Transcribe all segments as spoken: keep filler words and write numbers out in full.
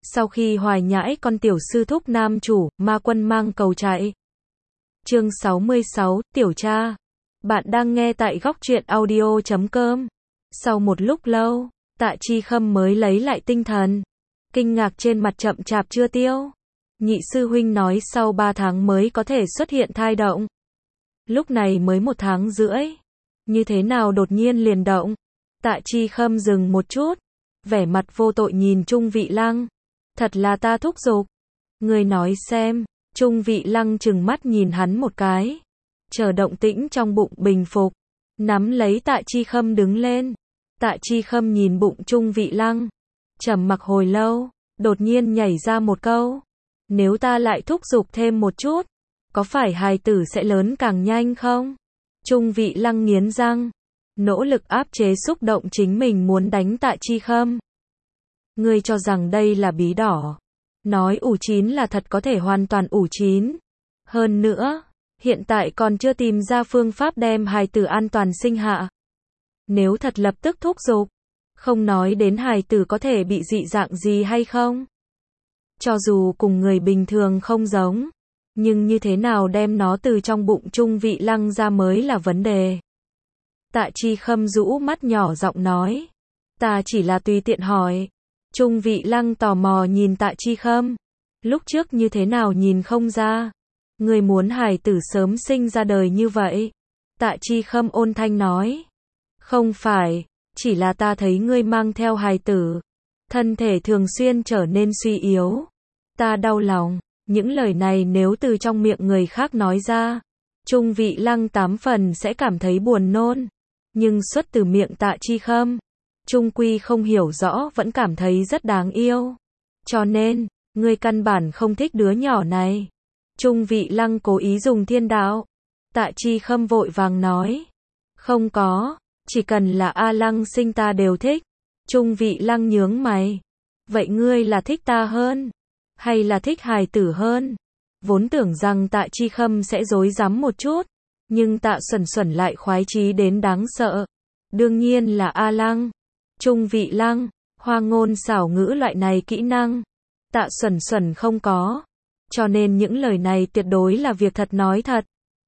Sau khi hoài nhãi con tiểu sư thúc nam chủ, ma quân mang cầu chạy. Chương sáu mươi sáu, Tiểu Cha. Bạn đang nghe tại góc truyện audio chấm com. Sau một lúc lâu, Tạ Chi Khâm mới lấy lại tinh thần. Kinh ngạc trên mặt chậm chạp chưa tiêu. Nhị sư huynh nói sau ba tháng mới có thể xuất hiện thai động. Lúc này mới một tháng rưỡi. Như thế nào đột nhiên liền động? Tạ Chi Khâm dừng một chút. Vẻ mặt vô tội nhìn Trung Vị Lăng. Thật là ta thúc giục. Người nói xem. Trung Vị Lăng trừng mắt nhìn hắn một cái. Chờ động tĩnh trong bụng bình phục. Nắm lấy Tạ Chi Khâm đứng lên. Tạ Chi Khâm nhìn bụng Trung Vị Lăng. Trầm mặc hồi lâu. Đột nhiên nhảy ra một câu. Nếu ta lại thúc giục thêm một chút. Có phải hài tử sẽ lớn càng nhanh không? Trung Vị Lăng nghiến răng. Nỗ lực áp chế xúc động chính mình muốn đánh Tạ Chi Khâm. Ngươi cho rằng đây là bí đỏ. Nói ủ chín là thật có thể hoàn toàn ủ chín. Hơn nữa, hiện tại còn chưa tìm ra phương pháp đem hài tử an toàn sinh hạ. Nếu thật lập tức thúc giục, không nói đến hài tử có thể bị dị dạng gì hay không. Cho dù cùng người bình thường không giống, nhưng như thế nào đem nó từ trong bụng Trung Vị Lăng ra mới là vấn đề. Tạ Chi Khâm rũ mắt nhỏ giọng nói. Ta chỉ là tùy tiện hỏi. Trung Vị Lăng tò mò nhìn Tạ Chi Khâm. Lúc trước như thế nào nhìn không ra. Người muốn hài tử sớm sinh ra đời như vậy. Tạ Chi Khâm ôn thanh nói. Không phải, chỉ là ta thấy ngươi mang theo hài tử. Thân thể thường xuyên trở nên suy yếu. Ta đau lòng. Những lời này nếu từ trong miệng người khác nói ra. Trung Vị Lăng tám phần sẽ cảm thấy buồn nôn. Nhưng xuất từ miệng Tạ Chi Khâm. Trung quy không hiểu rõ vẫn cảm thấy rất đáng yêu. Cho nên, ngươi căn bản không thích đứa nhỏ này. Trung Vị Lăng cố ý dùng thiên đạo. Tạ Chi Khâm vội vàng nói. Không có, chỉ cần là A Lăng sinh ta đều thích. Trung Vị Lăng nhướng mày. Vậy ngươi là thích ta hơn? Hay là thích hài tử hơn? Vốn tưởng rằng Tạ Chi Khâm sẽ dối rắm một chút. Nhưng Tạ Xuẩn Xuẩn lại khoái chí đến đáng sợ. Đương nhiên là A Lăng. Trung Vị Lăng, hoa ngôn xảo ngữ loại này kỹ năng. Tạ Xuẩn Xuẩn không có. Cho nên những lời này tuyệt đối là việc thật nói thật.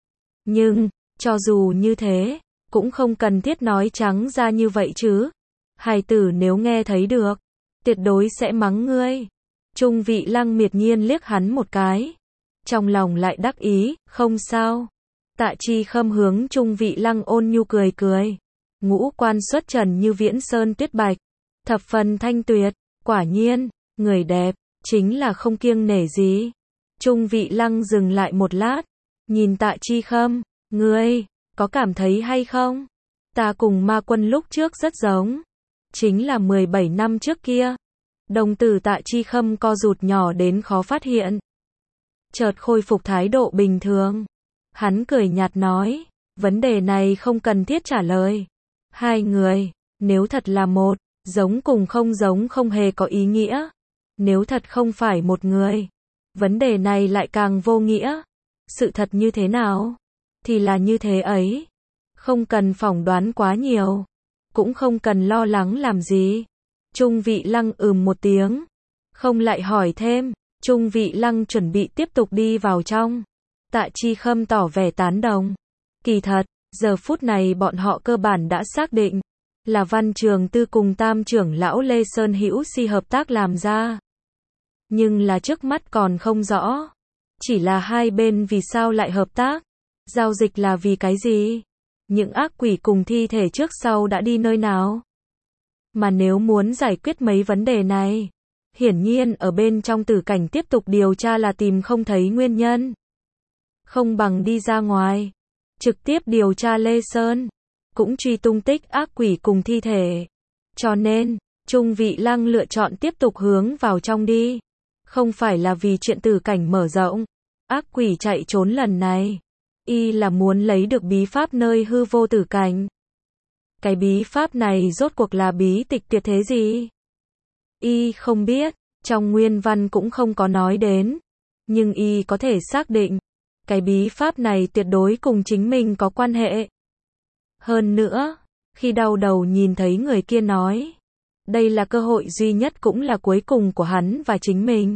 Nhưng, cho dù như thế, cũng không cần thiết nói trắng ra như vậy chứ. Hài tử nếu nghe thấy được, tuyệt đối sẽ mắng ngươi. Trung Vị Lăng miệt nhiên liếc hắn một cái. Trong lòng lại đắc ý, không sao. Tạ Chi Khâm hướng Trung Vị Lăng ôn nhu cười cười. Ngũ quan xuất trần như viễn sơn tuyết bạch. Thập phần thanh tuyệt. Quả nhiên, người đẹp, chính là không kiêng nể gì. Trung Vị Lăng dừng lại một lát. Nhìn Tạ Chi Khâm. Ngươi, có cảm thấy hay không? Ta cùng ma quân lúc trước rất giống. Chính là mười bảy năm trước kia. Đồng tử Tạ Chi Khâm co rụt nhỏ đến khó phát hiện. Chợt khôi phục thái độ bình thường. Hắn cười nhạt nói. Vấn đề này không cần thiết trả lời. Hai người, nếu thật là một, giống cùng không giống không hề có ý nghĩa. Nếu thật không phải một người, vấn đề này lại càng vô nghĩa. Sự thật như thế nào? Thì là như thế ấy. Không cần phỏng đoán quá nhiều. Cũng không cần lo lắng làm gì. Trung Vị Lăng ừm một tiếng. Không lại hỏi thêm. Trung Vị Lăng chuẩn bị tiếp tục đi vào trong. Tạ Chi Khâm tỏ vẻ tán đồng. Kỳ thật, giờ phút này bọn họ cơ bản đã xác định. Là Văn Trường Tư cùng Tam trưởng lão Lê Sơn Hữu Si hợp tác làm ra. Nhưng là trước mắt còn không rõ. Chỉ là hai bên vì sao lại hợp tác. Giao dịch là vì cái gì? Những ác quỷ cùng thi thể trước sau đã đi nơi nào? Mà nếu muốn giải quyết mấy vấn đề này, hiển nhiên ở bên trong tử cảnh tiếp tục điều tra là tìm không thấy nguyên nhân. Không bằng đi ra ngoài, trực tiếp điều tra Lê Sơn, cũng truy tung tích ác quỷ cùng thi thể. Cho nên, Trung Vị Lăng lựa chọn tiếp tục hướng vào trong đi. Không phải là vì chuyện tử cảnh mở rộng. Ác quỷ chạy trốn lần này, y là muốn lấy được bí pháp nơi hư vô tử cảnh. Cái bí pháp này rốt cuộc là bí tịch tuyệt thế gì? Y không biết, trong nguyên văn cũng không có nói đến. Nhưng y có thể xác định, cái bí pháp này tuyệt đối cùng chính mình có quan hệ. Hơn nữa, khi đau đầu nhìn thấy người kia nói, Đây là cơ hội duy nhất cũng là cuối cùng của hắn và chính mình.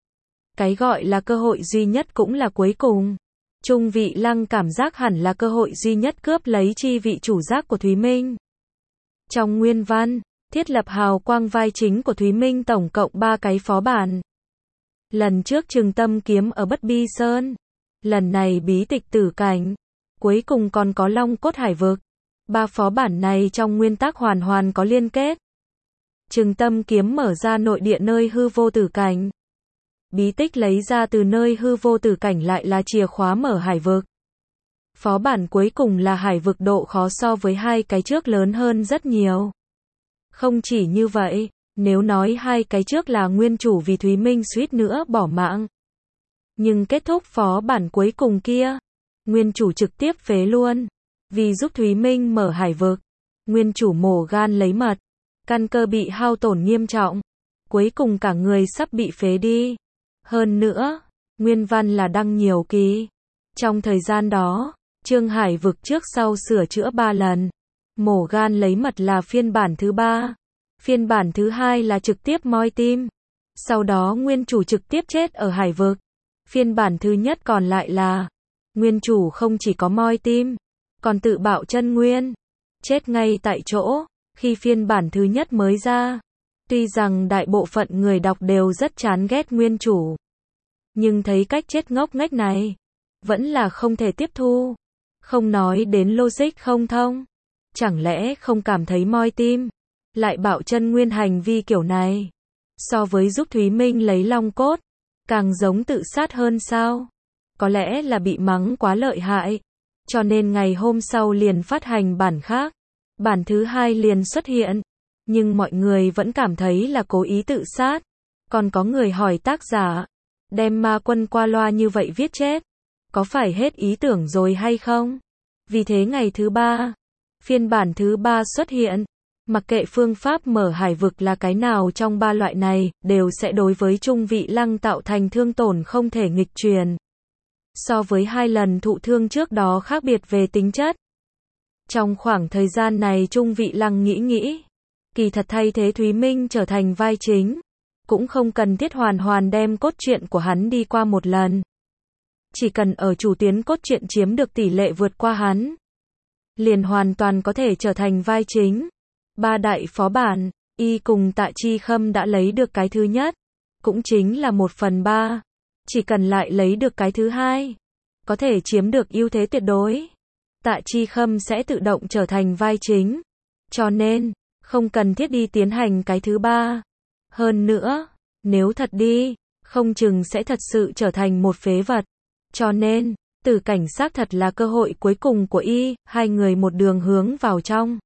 Cái gọi là cơ hội duy nhất cũng là cuối cùng. Trung Vị Lăng cảm giác hẳn là cơ hội duy nhất cướp lấy chi vị chủ giác của Thúy Minh. Trong nguyên văn, thiết lập hào quang vai chính của Thúy Minh tổng cộng ba cái phó bản. Lần trước Trừng Tâm Kiếm ở Bất Bi Sơn. Lần này bí tịch Tử Cảnh. Cuối cùng còn có Long Cốt Hải Vực. Ba phó bản này trong nguyên tắc hoàn hoàn có liên kết. Trừng Tâm Kiếm mở ra nội địa nơi hư vô tử cảnh. Bí tích lấy ra từ nơi hư vô tử cảnh lại là chìa khóa mở hải vực. Phó bản cuối cùng là hải vực, độ khó so với hai cái trước lớn hơn rất nhiều. Không chỉ như vậy, nếu nói hai cái trước là nguyên chủ vì Thúy Minh suýt nữa bỏ mạng. Nhưng kết thúc phó bản cuối cùng kia, nguyên chủ trực tiếp phế luôn. Vì giúp Thúy Minh mở hải vực, nguyên chủ mổ gan lấy mật, căn cơ bị hao tổn nghiêm trọng. Cuối cùng cả người sắp bị phế đi. Hơn nữa, nguyên văn là đăng nhiều kỳ. Trong thời gian đó, Trương Hải vực trước sau sửa chữa ba lần. Mổ gan lấy mật là phiên bản thứ ba. Phiên bản thứ hai là trực tiếp moi tim. Sau đó nguyên chủ trực tiếp chết ở hải vực. Phiên bản thứ nhất còn lại là nguyên chủ không chỉ có moi tim, còn tự bạo chân nguyên, chết ngay tại chỗ. Khi phiên bản thứ nhất mới ra, tuy rằng đại bộ phận người đọc đều rất chán ghét nguyên chủ, nhưng thấy cách chết ngốc nghếch này, vẫn là không thể tiếp thu. Không nói đến logic không thông, chẳng lẽ không cảm thấy moi tim, lại bạo chân nguyên hành vi kiểu này, so với giúp Thúy Minh lấy long cốt, càng giống tự sát hơn sao? Có lẽ là bị mắng quá lợi hại, cho nên ngày hôm sau liền phát hành bản khác. Bản thứ hai liền xuất hiện, nhưng mọi người vẫn cảm thấy là cố ý tự sát. Còn có người hỏi tác giả, đem ma quân qua loa như vậy viết chết, có phải hết ý tưởng rồi hay không? Vì thế ngày thứ ba, phiên bản thứ ba xuất hiện. Mặc kệ phương pháp mở hải vực là cái nào trong ba loại này, đều sẽ đối với Trung Vị Lăng tạo thành thương tổn không thể nghịch truyền. So với hai lần thụ thương trước đó khác biệt về tính chất. Trong khoảng thời gian này Trung Vị Lăng nghĩ nghĩ, kỳ thật thay thế Thúy Minh trở thành vai chính, cũng không cần thiết hoàn hoàn đem cốt truyện của hắn đi qua một lần. Chỉ cần ở chủ tuyến cốt truyện chiếm được tỷ lệ vượt qua hắn, liền hoàn toàn có thể trở thành vai chính. Ba đại phó bản, y cùng Tạ Chi Khâm đã lấy được cái thứ nhất, cũng chính là một phần ba. Chỉ cần lại lấy được cái thứ hai, có thể chiếm được ưu thế tuyệt đối. Tạ Chi Khâm sẽ tự động trở thành vai chính. Cho nên, không cần thiết đi tiến hành cái thứ ba. Hơn nữa, nếu thật đi, không chừng sẽ thật sự trở thành một phế vật. Cho nên, Tử Cảnh xác thật là cơ hội cuối cùng của y, hai người một đường hướng vào trong.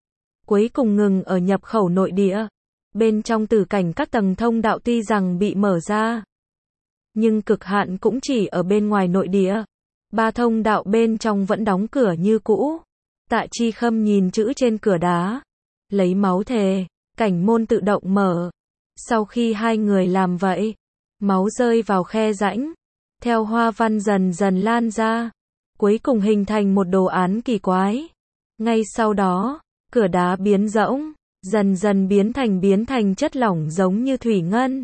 Cuối cùng ngừng ở nhập khẩu nội địa. Bên trong Tử Cảnh các tầng thông đạo tuy rằng bị mở ra, nhưng cực hạn cũng chỉ ở bên ngoài nội địa. Ba thông đạo bên trong vẫn đóng cửa như cũ. Tạ Chi Khâm nhìn chữ trên cửa đá, lấy máu thề, cảnh môn tự động mở. Sau khi hai người làm vậy, máu rơi vào khe rãnh, theo hoa văn dần dần lan ra, cuối cùng hình thành một đồ án kỳ quái. Ngay sau đó, cửa đá biến rỗng, dần dần biến thành biến thành chất lỏng giống như thủy ngân.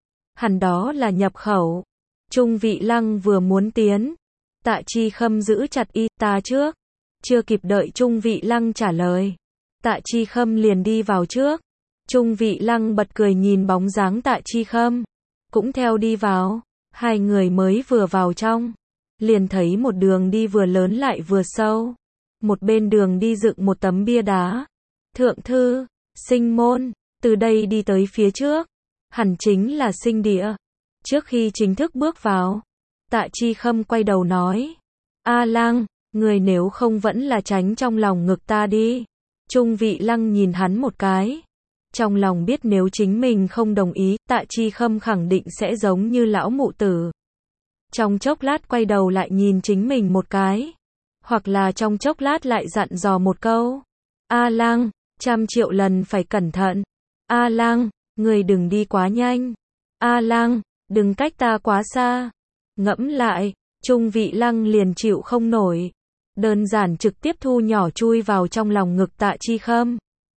Hẳn đó là nhập khẩu. Trung Vị Lăng vừa muốn tiến, Tạ Chi Khâm giữ chặt y, ta trước. Chưa kịp đợi Trung Vị Lăng trả lời, Tạ Chi Khâm liền đi vào trước. Trung Vị Lăng bật cười nhìn bóng dáng Tạ Chi Khâm, cũng theo đi vào. Hai người mới vừa vào trong, liền thấy một đường đi vừa lớn lại vừa sâu. Một bên đường đi dựng một tấm bia đá. Thượng thư, sinh môn, từ đây đi tới phía trước, hẳn chính là sinh địa. Trước khi chính thức bước vào, Tạ Chi Khâm quay đầu nói, A Lăng, người nếu không vẫn là tránh trong lòng ngực ta đi. Trung Vị Lăng nhìn hắn một cái. Trong lòng biết nếu chính mình không đồng ý, Tạ Chi Khâm khẳng định sẽ giống như lão mụ tử. Trong chốc lát quay đầu lại nhìn chính mình một cái. Hoặc là trong chốc lát lại dặn dò một câu. A Lăng, trăm triệu lần phải cẩn thận. A Lăng, người đừng đi quá nhanh. A Lăng, đừng cách ta quá xa. Ngẫm lại, Trung Vị Lăng liền chịu không nổi. Đơn giản trực tiếp thu nhỏ chui vào trong lòng ngực Tạ Chi Khâm.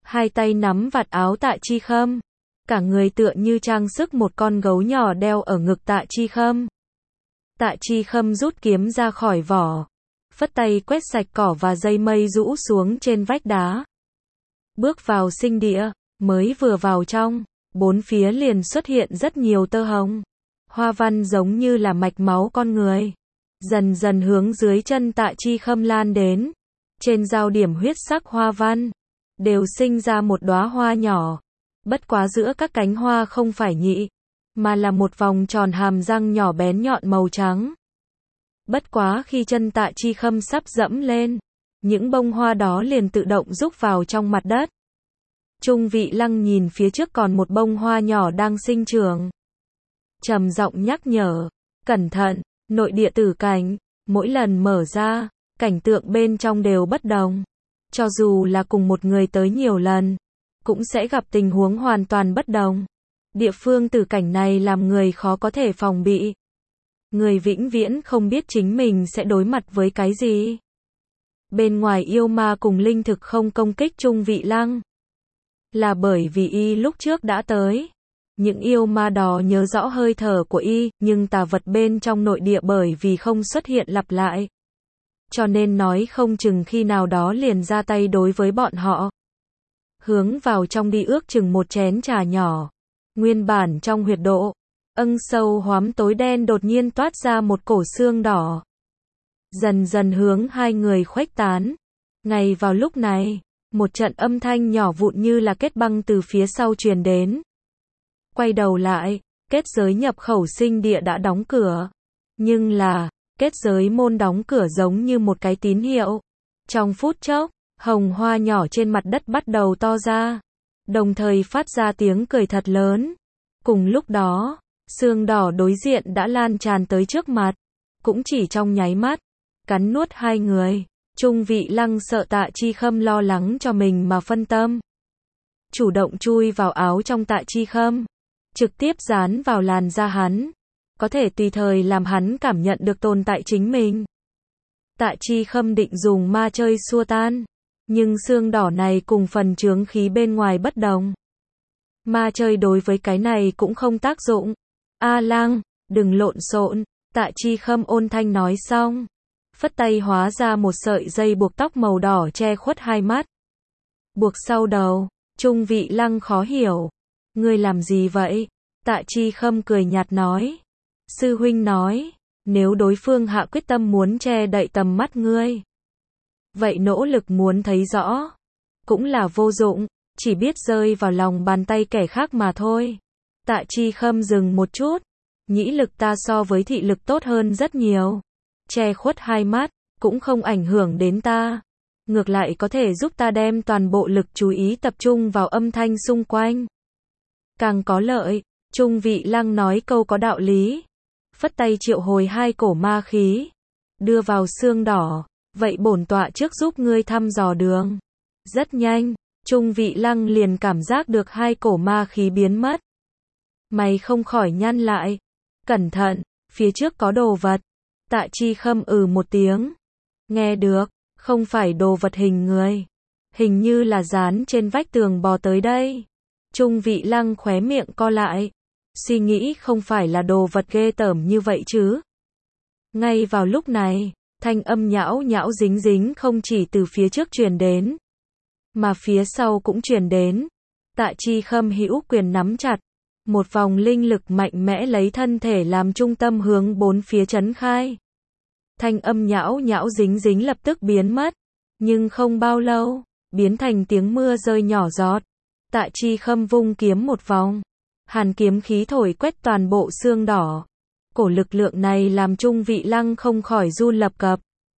hai tay nắm vạt áo Tạ Chi Khâm, cả người tựa như trang sức một con gấu nhỏ đeo ở ngực Tạ Chi Khâm. Tạ Chi Khâm rút kiếm ra khỏi vỏ, phất tay quét sạch cỏ và dây mây rũ xuống trên vách đá. Bước vào sinh địa, mới vừa vào trong, bốn phía liền xuất hiện rất nhiều tơ hồng. Hoa văn giống như là mạch máu con người, dần dần hướng dưới chân Tạ Chi Khâm lan đến. Trên giao điểm huyết sắc hoa văn, đều sinh ra một đóa hoa nhỏ. Bất quá giữa các cánh hoa không phải nhị, mà là một vòng tròn hàm răng nhỏ bén nhọn màu trắng. Bất quá khi chân Tạ Chi Khâm sắp dẫm lên, những bông hoa đó liền tự động rúc vào trong mặt đất. Trung Vị Lăng nhìn phía trước còn một bông hoa nhỏ đang sinh trưởng, trầm giọng nhắc nhở, cẩn thận, nội địa tử cảnh, mỗi lần mở ra, cảnh tượng bên trong đều bất đồng. Cho dù là cùng một người tới nhiều lần, cũng sẽ gặp tình huống hoàn toàn bất đồng. Địa phương tử cảnh này làm người khó có thể phòng bị. Người vĩnh viễn không biết chính mình sẽ đối mặt với cái gì. Bên ngoài yêu ma cùng linh thực không công kích Trung Vị Lăng, là bởi vì y lúc trước đã tới. Những yêu ma đó nhớ rõ hơi thở của y, nhưng tà vật bên trong nội địa bởi vì không xuất hiện lặp lại, cho nên nói không chừng khi nào đó liền ra tay đối với bọn họ. Hướng vào trong đi ước chừng một chén trà nhỏ. Nguyên bản trong huyệt độ, âng sâu hoắm tối đen đột nhiên toát ra một cổ xương đỏ. Dần dần hướng hai người khuếch tán. Ngay vào lúc này, một trận âm thanh nhỏ vụn như là kết băng từ phía sau truyền đến. Quay đầu lại, kết giới nhập khẩu sinh địa đã đóng cửa. Nhưng là, kết giới môn đóng cửa giống như một cái tín hiệu. Trong phút chốc, hồng hoa nhỏ trên mặt đất bắt đầu to ra, đồng thời phát ra tiếng cười thật lớn. Cùng lúc đó, xương đỏ đối diện đã lan tràn tới trước mặt, cũng chỉ trong nháy mắt, cắn nuốt hai người. Trung Vị Lăng sợ Tạ Chi Khâm lo lắng cho mình mà phân tâm, chủ động chui vào áo trong Tạ Chi Khâm, trực tiếp dán vào làn da hắn, có thể tùy thời làm hắn cảm nhận được tồn tại chính mình. Tạ Chi Khâm định dùng ma chơi xua tan, nhưng xương đỏ này cùng phần chướng khí bên ngoài bất đồng. Ma chơi đối với cái này cũng không tác dụng. A Lăng, đừng lộn xộn, Tạ Chi Khâm ôn thanh nói xong, phất tay hóa ra một sợi dây buộc tóc màu đỏ che khuất hai mắt. Buộc sau đầu. Trung Vị Lăng khó hiểu. Ngươi làm gì vậy? Tạ Chi Khâm cười nhạt nói. Sư huynh nói, nếu đối phương hạ quyết tâm muốn che đậy tầm mắt ngươi, vậy nỗ lực muốn thấy rõ, cũng là vô dụng, chỉ biết rơi vào lòng bàn tay kẻ khác mà thôi. Tạ Chi Khâm dừng một chút. Nhĩ lực ta so với thị lực tốt hơn rất nhiều. Che khuất hai mắt, cũng không ảnh hưởng đến ta. Ngược lại có thể giúp ta đem toàn bộ lực chú ý tập trung vào âm thanh xung quanh. Càng có lợi. Trung Vị Lăng nói câu có đạo lý. Phất tay triệu hồi hai cổ ma khí, đưa vào xương đỏ. Vậy bổn tọa trước giúp ngươi thăm dò đường. Rất nhanh, Trung Vị Lăng liền cảm giác được hai cổ ma khí biến mất. Mày không khỏi nhăn lại. Cẩn thận, phía trước có đồ vật. Tạ Chi Khâm ừ một tiếng. Nghe được, không phải đồ vật hình người. Hình như là dán trên vách tường bò tới đây. Trung Vị Lăng khóe miệng co lại. Suy nghĩ không phải là đồ vật ghê tởm như vậy chứ. Ngay vào lúc này, thanh âm nhão nhão dính dính không chỉ từ phía trước truyền đến, mà phía sau cũng truyền đến. Tạ Chi Khâm hữu quyền nắm chặt. Một vòng linh lực mạnh mẽ lấy thân thể làm trung tâm hướng bốn phía chấn khai. Thanh âm nhão nhão dính dính lập tức biến mất. Nhưng không bao lâu, biến thành tiếng mưa rơi nhỏ giọt. Tạ Chi Khâm vung kiếm một vòng. Hàn kiếm khí thổi quét toàn bộ xương đỏ. Cổ lực lượng này làm Trung Vị Lăng không khỏi run lập cập.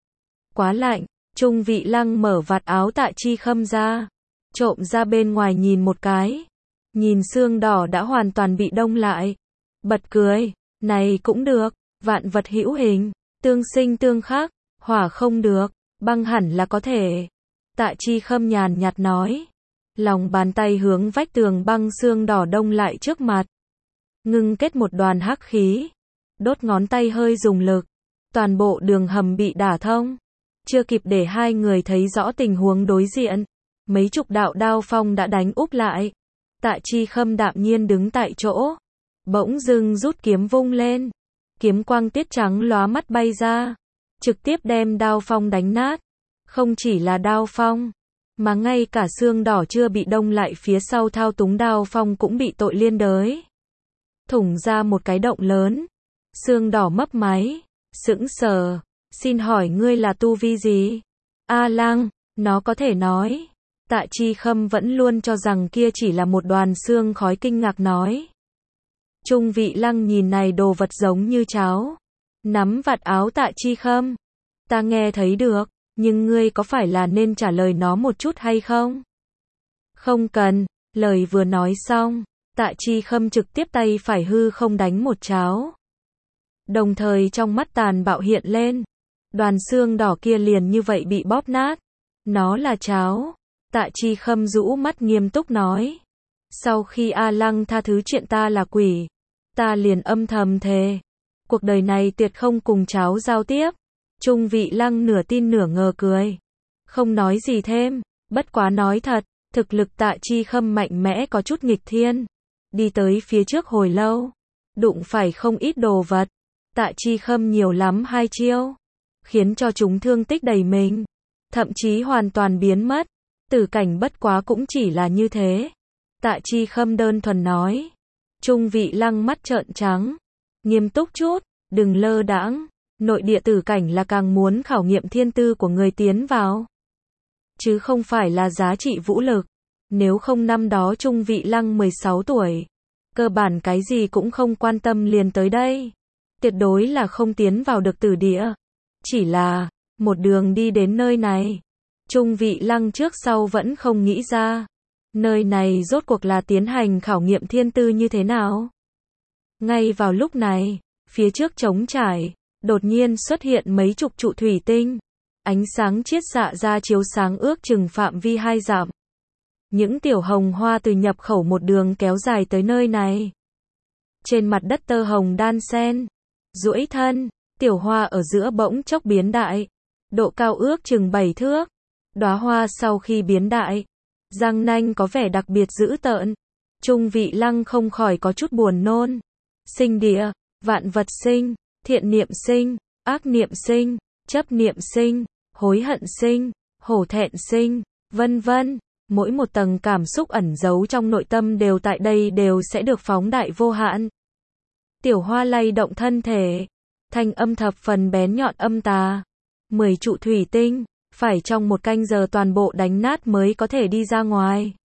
Quá lạnh. Trung Vị Lăng mở vạt áo Tạ Chi Khâm ra, trộm ra bên ngoài nhìn một cái. Nhìn xương đỏ đã hoàn toàn bị đông lại. Bật cười. Này cũng được. Vạn vật hữu hình, tương sinh tương khắc. Hỏa không được, băng hẳn là có thể. Tạ Chi Khâm nhàn nhạt nói. Lòng bàn tay hướng vách tường băng xương đỏ đông lại trước mặt. Ngưng kết một đoàn hắc khí. Đốt ngón tay hơi dùng lực. Toàn bộ đường hầm bị đả thông. Chưa kịp để hai người thấy rõ tình huống đối diện. mấy chục đạo đao phong đã đánh úp lại. Tạ Chi Khâm đạm nhiên đứng tại chỗ, bỗng dưng rút kiếm vung lên, kiếm quang tiết trắng lóa mắt bay ra, trực tiếp đem đao phong đánh nát. Không chỉ là đao phong, mà ngay cả xương đỏ chưa bị đông lại phía sau thao túng đao phong cũng bị tội liên đới, thủng ra một cái động lớn. Xương đỏ mấp máy, sững sờ, xin hỏi ngươi là tu vi gì? A Lăng, nó có thể nói. Tạ Chi Khâm vẫn luôn cho rằng kia chỉ là một đoàn xương khói, kinh ngạc nói. Trung Vị Lăng nhìn này đồ vật giống như cháo, nắm vạt áo Tạ Chi Khâm. Ta nghe thấy được, nhưng ngươi có phải là nên trả lời nó một chút hay không? Không cần, lời vừa nói xong, Tạ Chi Khâm trực tiếp tay phải hư không đánh một cháo. Đồng thời trong mắt tàn bạo hiện lên, đoàn xương đỏ kia liền như vậy bị bóp nát. Nó là cháo. Tạ Chi Khâm rũ mắt nghiêm túc nói. Sau khi A Lăng tha thứ chuyện ta là quỷ, ta liền âm thầm thề, cuộc đời này tuyệt không cùng cháo giao tiếp. Trung Vị Lăng nửa tin nửa ngờ cười, không nói gì thêm, bất quá nói thật, thực lực Tạ Chi Khâm mạnh mẽ có chút nghịch thiên. Đi tới phía trước hồi lâu, đụng phải không ít đồ vật. Tạ Chi Khâm nhiều lắm hai chiêu, khiến cho chúng thương tích đầy mình, thậm chí hoàn toàn biến mất. Tử cảnh bất quá cũng chỉ là như thế. Tạ Chi Khâm đơn thuần nói. Trung Vị Lăng mắt trợn trắng, nghiêm túc chút, đừng lơ đãng. Nội địa tử cảnh là càng muốn khảo nghiệm thiên tư của người tiến vào, chứ không phải là giá trị vũ lực. Nếu không năm đó Trung Vị Lăng mười sáu tuổi, cơ bản cái gì cũng không quan tâm liền tới đây, tuyệt đối là không tiến vào được tử địa. Chỉ là, một đường đi đến nơi này, Trung Vị Lăng trước sau vẫn không nghĩ ra, nơi này rốt cuộc là tiến hành khảo nghiệm thiên tư như thế nào. Ngay vào lúc này, phía trước trống trải, đột nhiên xuất hiện mấy chục trụ thủy tinh, ánh sáng chiết xạ ra chiếu sáng ước chừng phạm vi hai dặm. Những tiểu hồng hoa từ nhập khẩu một đường kéo dài tới nơi này. Trên mặt đất tơ hồng đan xen, duỗi thân, tiểu hoa ở giữa bỗng chốc biến đại, độ cao ước chừng bảy thước. Đóa hoa sau khi biến đại, răng nanh có vẻ đặc biệt dữ tợn. Trung Vị Lăng không khỏi có chút buồn nôn. Sinh địa, vạn vật sinh, thiện niệm sinh, ác niệm sinh, chấp niệm sinh, hối hận sinh, hổ thẹn sinh, vân vân. Mỗi một tầng cảm xúc ẩn giấu trong nội tâm đều tại đây đều sẽ được phóng đại vô hạn. Tiểu hoa lay động thân thể, thanh âm thập phần bén nhọn âm tà. Mười trụ thủy tinh, phải trong một canh giờ toàn bộ đánh nát mới có thể đi ra ngoài.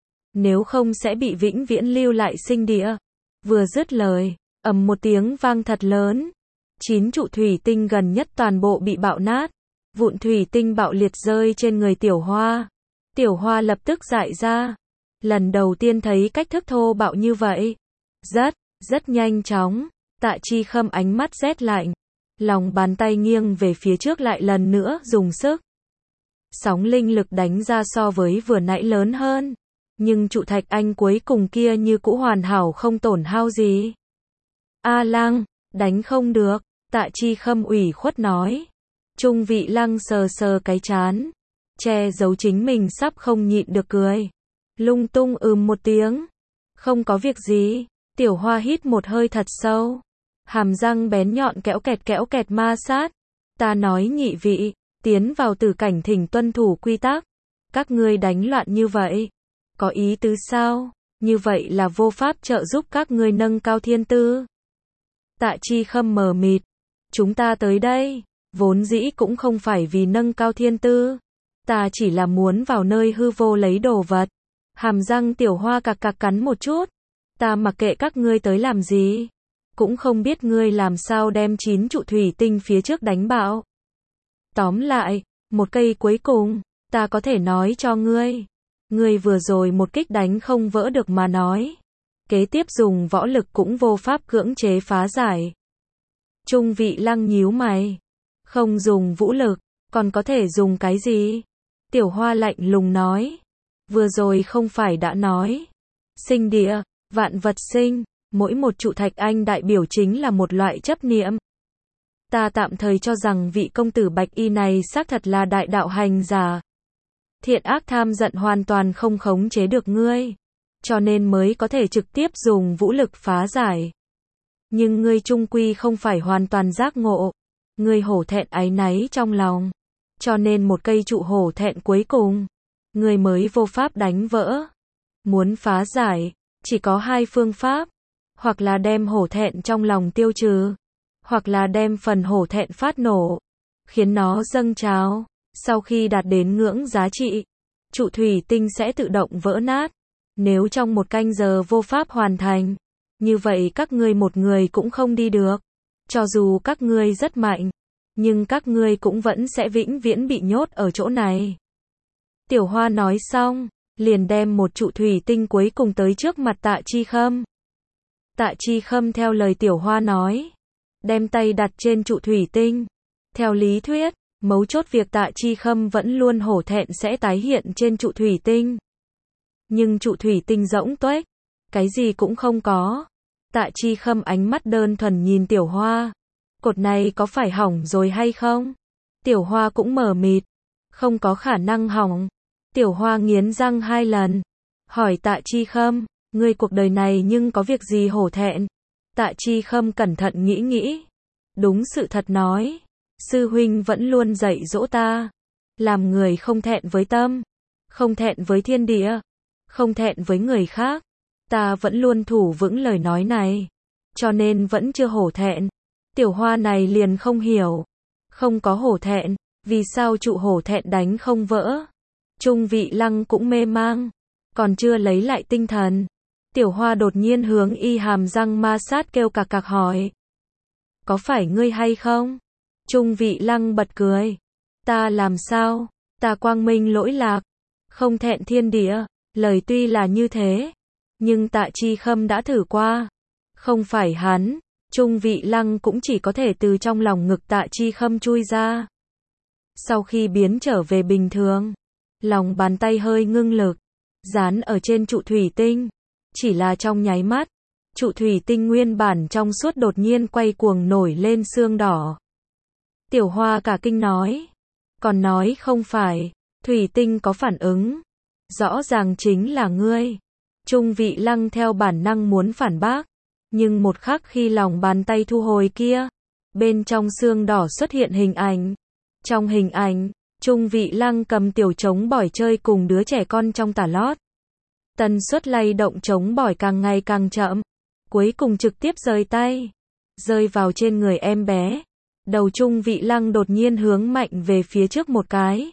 Nếu không sẽ bị vĩnh viễn lưu lại sinh địa. Vừa dứt lời, ầm một tiếng vang thật lớn. Chín trụ thủy tinh gần nhất toàn bộ bị bạo nát. Vụn thủy tinh bạo liệt rơi trên người tiểu hoa. Tiểu hoa lập tức dại ra. Lần đầu tiên thấy cách thức thô bạo như vậy. Rất, rất nhanh chóng. Tạ Chi Khâm ánh mắt rét lạnh. Lòng bàn tay nghiêng về phía trước lại lần nữa dùng sức. Sóng linh lực đánh ra so với vừa nãy lớn hơn. Nhưng trụ thạch anh cuối cùng kia như cũ hoàn hảo không tổn hao gì. A Lăng, đánh không được. Tạ Chi Khâm ủy khuất nói. Trung Vị Lăng sờ sờ cái trán, che giấu chính mình sắp không nhịn được cười. Lung tung ừm một tiếng. Không có việc gì. Tiểu hoa hít một hơi thật sâu. Hàm răng bén nhọn kéo kẹt kéo kẹt ma sát. Ta nói nhị vị, tiến vào tử cảnh thỉnh tuân thủ quy tắc. Các ngươi đánh loạn như vậy, có ý tứ sao? Như vậy là vô pháp trợ giúp các ngươi nâng cao thiên tư. Tạ Chi Khâm mờ mịt. Chúng ta tới đây, vốn dĩ cũng không phải vì nâng cao thiên tư. Ta chỉ là muốn vào nơi hư vô lấy đồ vật. Hàm răng tiểu hoa cạc cạc cắn một chút. Ta mặc kệ các ngươi tới làm gì. Cũng không biết ngươi làm sao đem chín trụ thủy tinh phía trước đánh bạo. Tóm lại, một cây cuối cùng, ta có thể nói cho ngươi. Ngươi vừa rồi một kích đánh không vỡ được mà nói. Kế tiếp dùng võ lực cũng vô pháp cưỡng chế phá giải. Trung Vị Lăng nhíu mày. Không dùng vũ lực, còn có thể dùng cái gì? Tiểu hoa lạnh lùng nói. Vừa rồi không phải đã nói. Sinh địa, vạn vật sinh, mỗi một trụ thạch anh đại biểu chính là một loại chấp niệm. Ta tạm thời cho rằng vị công tử bạch y này xác thật là đại đạo hành giả. Thiện ác tham giận hoàn toàn không khống chế được ngươi, cho nên mới có thể trực tiếp dùng vũ lực phá giải. Nhưng ngươi chung quy không phải hoàn toàn giác ngộ, ngươi hổ thẹn áy náy trong lòng, cho nên một cây trụ hổ thẹn cuối cùng, ngươi mới vô pháp đánh vỡ. Muốn phá giải, chỉ có hai phương pháp, hoặc là đem hổ thẹn trong lòng tiêu trừ, hoặc là đem phần hổ thẹn phát nổ, khiến nó dâng trào. Sau khi đạt đến ngưỡng giá trị, trụ thủy tinh sẽ tự động vỡ nát. Nếu trong một canh giờ vô pháp hoàn thành, như vậy các ngươi một người cũng không đi được. Cho dù các ngươi rất mạnh, nhưng các ngươi cũng vẫn sẽ vĩnh viễn bị nhốt ở chỗ này. Tiểu Hoa nói xong, liền đem một trụ thủy tinh cuối cùng tới trước mặt Tạ Chi Khâm. Tạ Chi Khâm theo lời Tiểu Hoa nói, đem tay đặt trên trụ thủy tinh. Theo lý thuyết, mấu chốt việc Tạ Chi Khâm vẫn luôn hổ thẹn sẽ tái hiện trên trụ thủy tinh. Nhưng trụ thủy tinh rỗng tuếch, cái gì cũng không có. Tạ Chi Khâm ánh mắt đơn thuần nhìn Tiểu Hoa. Cột này có phải hỏng rồi hay không? Tiểu Hoa cũng mờ mịt. Không có khả năng hỏng. Tiểu Hoa nghiến răng hai lần. Hỏi Tạ Chi Khâm, ngươi cuộc đời này nhưng có việc gì hổ thẹn? Tạ Chi Khâm cẩn thận nghĩ nghĩ. Đúng sự thật nói. Sư huynh vẫn luôn dạy dỗ ta. Làm người không thẹn với tâm. Không thẹn với thiên địa. Không thẹn với người khác. Ta vẫn luôn thủ vững lời nói này. Cho nên vẫn chưa hổ thẹn. Tiểu Hoa này liền không hiểu. Không có hổ thẹn. Vì sao trụ hổ thẹn đánh không vỡ? Trung Vị Lăng cũng mê mang. Còn chưa lấy lại tinh thần. Tiểu Hoa đột nhiên hướng y hàm răng ma sát kêu cạc cạc hỏi. Có phải ngươi hay không? Trung Vị Lăng bật cười. Ta làm sao? Ta quang minh lỗi lạc. Không thẹn thiên địa. Lời tuy là như thế. Nhưng Tạ Chi Khâm đã thử qua. Không phải hắn. Trung Vị Lăng cũng chỉ có thể từ trong lòng ngực Tạ Chi Khâm chui ra. Sau khi biến trở về bình thường, lòng bàn tay hơi ngưng lực, dán ở trên trụ thủy tinh. Chỉ là trong nháy mắt, trụ thủy tinh nguyên bản trong suốt đột nhiên quay cuồng nổi lên sương đỏ. Tiểu Hoa cả kinh nói. Còn nói không phải, thủy tinh có phản ứng. Rõ ràng chính là ngươi. Trung Vị Lăng theo bản năng muốn phản bác. Nhưng một khắc khi lòng bàn tay thu hồi kia, bên trong sương đỏ xuất hiện hình ảnh. Trong hình ảnh, Trung Vị Lăng cầm tiểu trống bỏi chơi cùng đứa trẻ con trong tả lót. Tần suất lay động trống bỏi càng ngày càng chậm. Cuối cùng trực tiếp rời tay. Rơi vào trên người em bé. Đầu Trung Vị Lăng đột nhiên hướng mạnh về phía trước một cái.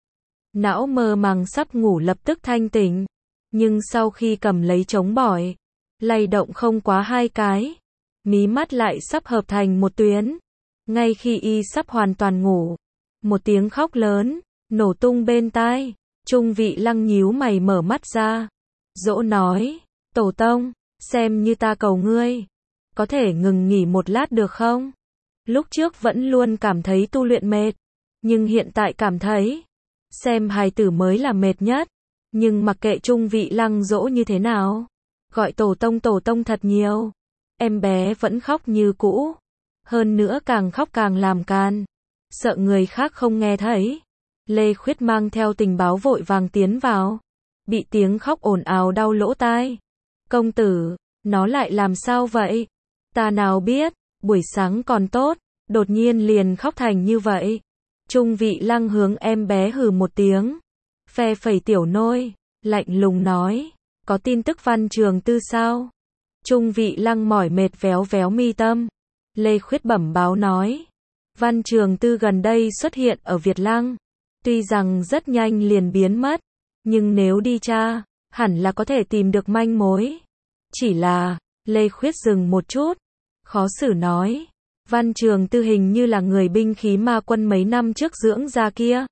Não mơ màng sắp ngủ lập tức thanh tỉnh. Nhưng sau khi cầm lấy trống bỏi, lay động không quá hai cái, mí mắt lại sắp hợp thành một tuyến. Ngay khi y sắp hoàn toàn ngủ, một tiếng khóc lớn nổ tung bên tai. Trung Vị Lăng nhíu mày mở mắt ra, dỗ nói, Tổ tông, xem như ta cầu ngươi, có thể ngừng nghỉ một lát được không? Lúc trước vẫn luôn cảm thấy tu luyện mệt, nhưng hiện tại cảm thấy xem hài tử mới là mệt nhất. Nhưng mặc kệ Trung Vị Lăng dỗ như thế nào, gọi tổ tông tổ tông thật nhiều, em bé vẫn khóc như cũ. Hơn nữa càng khóc càng làm can, sợ người khác không nghe thấy. Lê Khuyết mang theo tình báo vội vàng tiến vào, bị tiếng khóc ồn ào đau lỗ tai. Công tử, nó lại làm sao vậy? Ta nào biết, buổi sáng còn tốt, đột nhiên liền khóc thành như vậy. Trung Vị Lăng hướng em bé hừ một tiếng, phe phẩy tiểu nôi, lạnh lùng nói, có tin tức Văn Trường Tư sao? Trung Vị Lăng mỏi mệt véo véo mi tâm. Lê Khuyết bẩm báo nói, Văn Trường Tư gần đây xuất hiện ở Việt Lăng, tuy rằng rất nhanh liền biến mất, nhưng nếu đi tra, hẳn là có thể tìm được manh mối. Chỉ là, Lê Khuyết dừng một chút, khó xử nói, Văn Trường Tư hình như là người binh khí ma quân mấy năm trước dưỡng ra kia.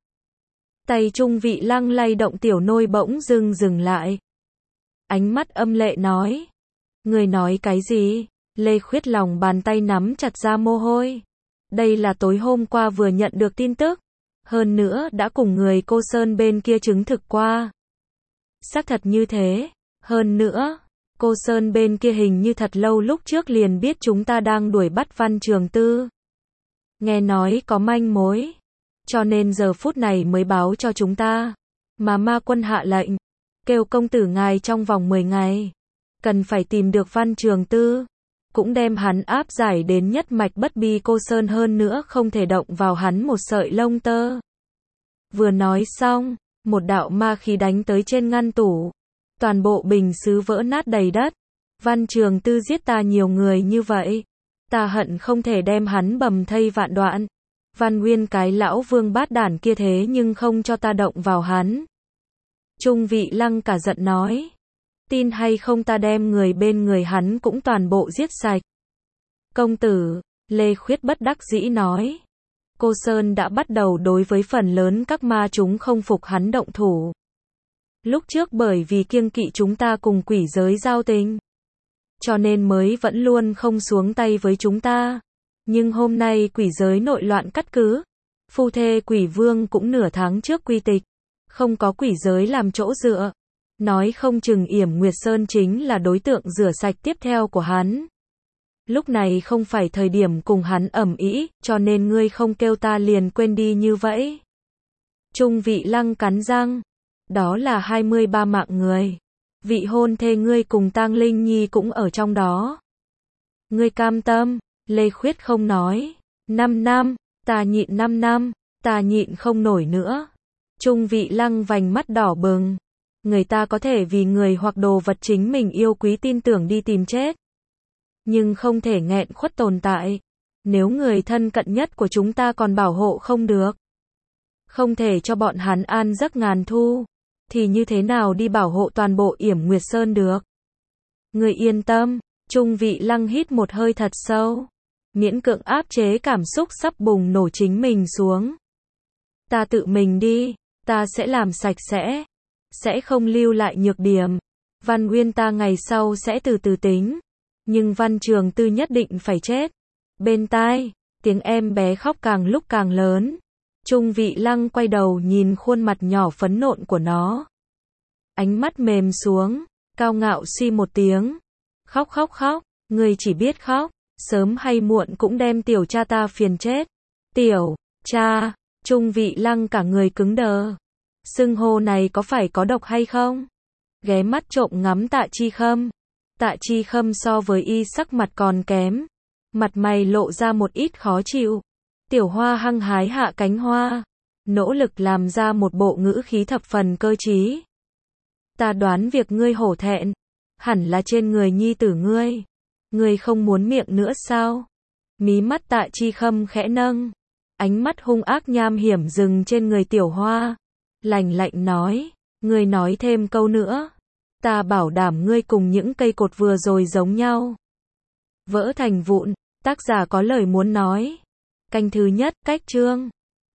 Tay Trung Vị Lăng lay động tiểu nôi bỗng dừng dừng lại. Ánh mắt âm lệ nói, người nói cái gì? Lê Khuyết lòng bàn tay nắm chặt ra mồ hôi. Đây là tối hôm qua vừa nhận được tin tức. Hơn nữa đã cùng người cô Sơn bên kia chứng thực qua. Xác thật như thế. Hơn nữa, cô Sơn bên kia hình như thật lâu lúc trước liền biết chúng ta đang đuổi bắt Văn Trường Tư. Nghe nói có manh mối, cho nên giờ phút này mới báo cho chúng ta. Mà ma quân hạ lệnh, kêu công tử ngài trong vòng mười ngày, cần phải tìm được Văn Trường Tư, cũng đem hắn áp giải đến nhất mạch Bất Bi Cô Sơn, hơn nữa không thể động vào hắn một sợi lông tơ. Vừa nói xong, một đạo ma khí đánh tới trên ngăn tủ, toàn bộ bình sứ vỡ nát đầy đất. Văn Trường Tư giết ta nhiều người như vậy, ta hận không thể đem hắn bầm thây vạn đoạn. Văn Nguyên cái lão vương bát đản kia thế nhưng không cho ta động vào hắn. Trung Vị Lăng cả giận nói, tin hay không ta đem người bên người hắn cũng toàn bộ giết sạch. Công tử, Lê Khuyết bất đắc dĩ nói, Cô Sơn đã bắt đầu đối với phần lớn các ma chúng không phục hắn động thủ. Lúc trước bởi vì kiêng kỵ chúng ta cùng quỷ giới giao tình, cho nên mới vẫn luôn không xuống tay với chúng ta. Nhưng hôm nay quỷ giới nội loạn cắt cứ, phu thê quỷ vương cũng nửa tháng trước quy tịch, không có quỷ giới làm chỗ dựa. Nói không chừng Yểm Nguyệt Sơn chính là đối tượng rửa sạch tiếp theo của hắn. Lúc này không phải thời điểm cùng hắn ầm ĩ, cho nên ngươi không kêu ta liền quên đi như vậy. Trung Vị Lăng cắn răng, đó là hai mươi ba mạng người. Vị hôn thê ngươi cùng Tang Linh Nhi cũng ở trong đó. Ngươi cam tâm? Lê Khuyết không nói. Năm năm, ta nhịn năm năm, ta nhịn không nổi nữa. Trung Vị Lăng vành mắt đỏ bừng. Người ta có thể vì người hoặc đồ vật chính mình yêu quý tin tưởng đi tìm chết, nhưng không thể nghẹn khuất tồn tại. Nếu người thân cận nhất của chúng ta còn bảo hộ không được, không thể cho bọn hắn an giấc ngàn thu, thì như thế nào đi bảo hộ toàn bộ Yểm Nguyệt Sơn được? Người yên tâm. Trung Vị Lăng hít một hơi thật sâu, miễn cưỡng áp chế cảm xúc sắp bùng nổ chính mình xuống. Ta tự mình đi, ta sẽ làm sạch sẽ, sẽ không lưu lại nhược điểm. Văn Nguyên ta ngày sau sẽ từ từ tính, nhưng Văn Trường Tư nhất định phải chết. Bên tai, tiếng em bé khóc càng lúc càng lớn. Trung Vị Lăng quay đầu nhìn khuôn mặt nhỏ phấn nộn của nó, ánh mắt mềm xuống, cao ngạo suy một tiếng. Khóc khóc khóc, ngươi chỉ biết khóc, sớm hay muộn cũng đem tiểu cha ta phiền chết. Tiểu cha? Trung Vị Lăng cả người cứng đờ. Xưng hô này có phải có độc hay không? Ghé mắt trộm ngắm Tạ Chi Khâm. Tạ Chi Khâm so với y sắc mặt còn kém, mặt mày lộ ra một ít khó chịu. Tiểu Hoa hăng hái hạ cánh hoa, nỗ lực làm ra một bộ ngữ khí thập phần cơ trí. Ta đoán việc ngươi hổ thẹn, hẳn là trên người nhi tử ngươi. Ngươi không muốn miệng nữa sao? Mí mắt Tạ Chi Khâm khẽ nâng, ánh mắt hung ác nham hiểm dừng trên người Tiểu Hoa, lạnh lạnh nói, ngươi nói thêm câu nữa, ta bảo đảm ngươi cùng những cây cột vừa rồi giống nhau, vỡ thành vụn. Tác giả có lời muốn nói. Canh thứ nhất, cách chương.